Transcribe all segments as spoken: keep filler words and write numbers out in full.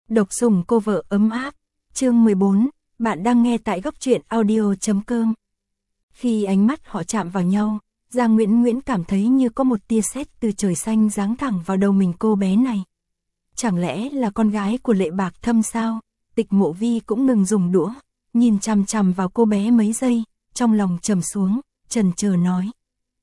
Độc sủng cô vợ ấm áp, chương mười bốn, bạn đang nghe tại góc truyện audio chấm com. Khi ánh mắt họ chạm vào nhau, Giang Nguyễn Nguyễn cảm thấy như có một tia sét từ trời xanh giáng thẳng vào đầu mình cô bé này. Chẳng lẽ là con gái của Lệ Bạc Thâm sao? Tịch Mộ Vi cũng ngừng dùng đũa, nhìn chằm chằm vào cô bé mấy giây, trong lòng trầm xuống, chần chờ nói.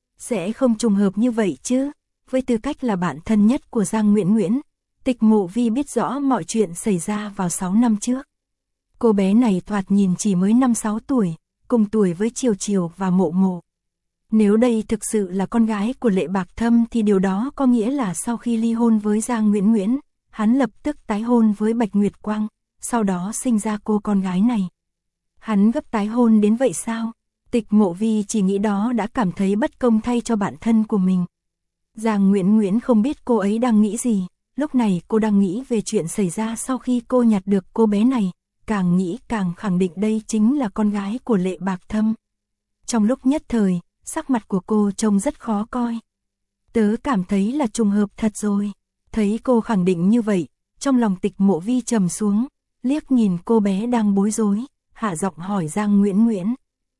Sẽ không trùng hợp như vậy chứ? Với tư cách là bạn thân nhất của Giang Nguyễn Nguyễn, Tịch Mộ Vi biết rõ mọi chuyện xảy ra vào sáu năm trước. Cô bé này thoạt nhìn chỉ mới năm sáu tuổi, cùng tuổi với Triều Triều và Mộ Mộ. Nếu đây thực sự là con gái của Lệ Bạc Thâm thì điều đó có nghĩa là sau khi ly hôn với Giang Nguyễn Nguyễn, hắn lập tức tái hôn với Bạch Nguyệt Quang, sau đó sinh ra cô con gái này. Hắn gấp tái hôn đến vậy sao? Tịch Mộ Vi chỉ nghĩ đó đã cảm thấy bất công thay cho bản thân của mình. Giang Nguyễn Nguyễn không biết cô ấy đang nghĩ gì, lúc này cô đang nghĩ về chuyện xảy ra sau khi cô nhặt được cô bé này, càng nghĩ càng khẳng định đây chính là con gái của Lệ Bạc Thâm. Trong lúc nhất thời, sắc mặt của cô trông rất khó coi. Tớ cảm thấy là trùng hợp thật rồi. Thấy cô khẳng định như vậy, trong lòng Tịch Mộ Vi trầm xuống, liếc nhìn cô bé đang bối rối, hạ giọng hỏi Giang Nguyễn Nguyễn.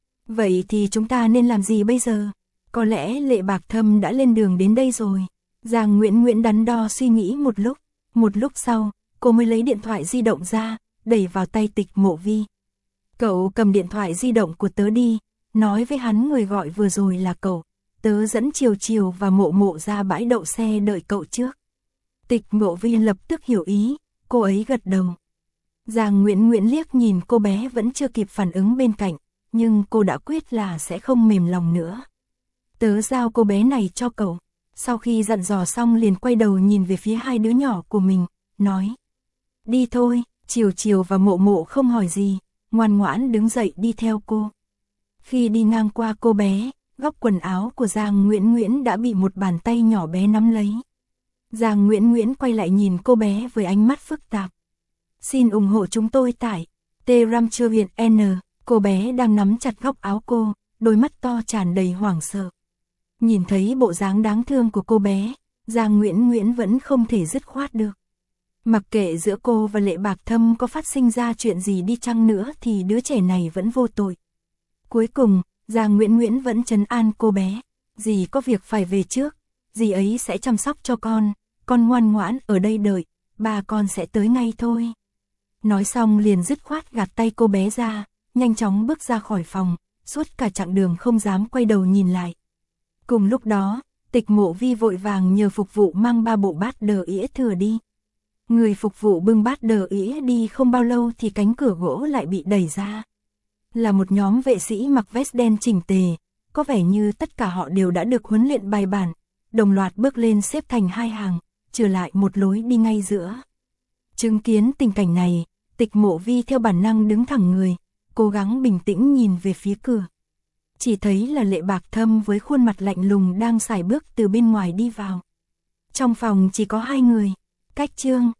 Vậy thì chúng ta nên làm gì bây giờ? Có lẽ Lệ Bạc Thâm đã lên đường đến đây rồi. Giang Nguyễn Nguyễn đắn đo suy nghĩ một lúc, một lúc sau, cô mới lấy điện thoại di động ra, đẩy vào tay Tịch Mộ Vi. Cậu cầm điện thoại di động của tớ đi, nói với hắn người gọi vừa rồi là cậu, tớ dẫn Triều Triều và Mộ Mộ ra bãi đậu xe đợi cậu trước. Tịch Mộ Vi lập tức hiểu ý, cô ấy gật đầu. Giang Nguyễn Nguyễn liếc nhìn cô bé vẫn chưa kịp phản ứng bên cạnh, nhưng cô đã quyết là sẽ không mềm lòng nữa. Tớ giao cô bé này cho cậu. Sau khi dặn dò xong liền quay đầu nhìn về phía hai đứa nhỏ của mình, nói. Đi thôi. Triều Triều và Mộ Mộ không hỏi gì, ngoan ngoãn đứng dậy đi theo cô. Khi đi ngang qua cô bé, góc quần áo của Giang Nguyễn Nguyễn đã bị một bàn tay nhỏ bé nắm lấy. Giang Nguyễn Nguyễn quay lại nhìn cô bé với ánh mắt phức tạp. Xin ủng hộ chúng tôi tại Telegram Truyện N. Cô bé đang nắm chặt góc áo cô, đôi mắt to tràn đầy hoảng sợ. Nhìn thấy bộ dáng đáng thương của cô bé, Giang Nguyễn Nguyễn vẫn không thể dứt khoát được. Mặc kệ giữa cô và Lệ Bạc Thâm có phát sinh ra chuyện gì đi chăng nữa thì đứa trẻ này vẫn vô tội. Cuối cùng, Giang Nguyễn Nguyễn vẫn trấn an cô bé. Dì có việc phải về trước, dì ấy sẽ chăm sóc cho con, con ngoan ngoãn ở đây đợi, ba con sẽ tới ngay thôi. Nói xong liền dứt khoát gạt tay cô bé ra, nhanh chóng bước ra khỏi phòng, suốt cả chặng đường không dám quay đầu nhìn lại. Cùng lúc đó, Tịch Mộ Vi vội vàng nhờ phục vụ mang ba bộ bát đờ ĩa thừa đi. Người phục vụ bưng bát đờ ĩa đi không bao lâu thì cánh cửa gỗ lại bị đẩy ra. Là một nhóm vệ sĩ mặc vest đen chỉnh tề, có vẻ như tất cả họ đều đã được huấn luyện bài bản, đồng loạt bước lên xếp thành hai hàng, trừ lại một lối đi ngay giữa. Chứng kiến tình cảnh này, Tịch Mộ Vi theo bản năng đứng thẳng người, cố gắng bình tĩnh nhìn về phía cửa. Chỉ thấy là Lệ Bạc Thâm với khuôn mặt lạnh lùng đang sải bước từ bên ngoài đi vào. Trong phòng chỉ có hai người. Cách chương,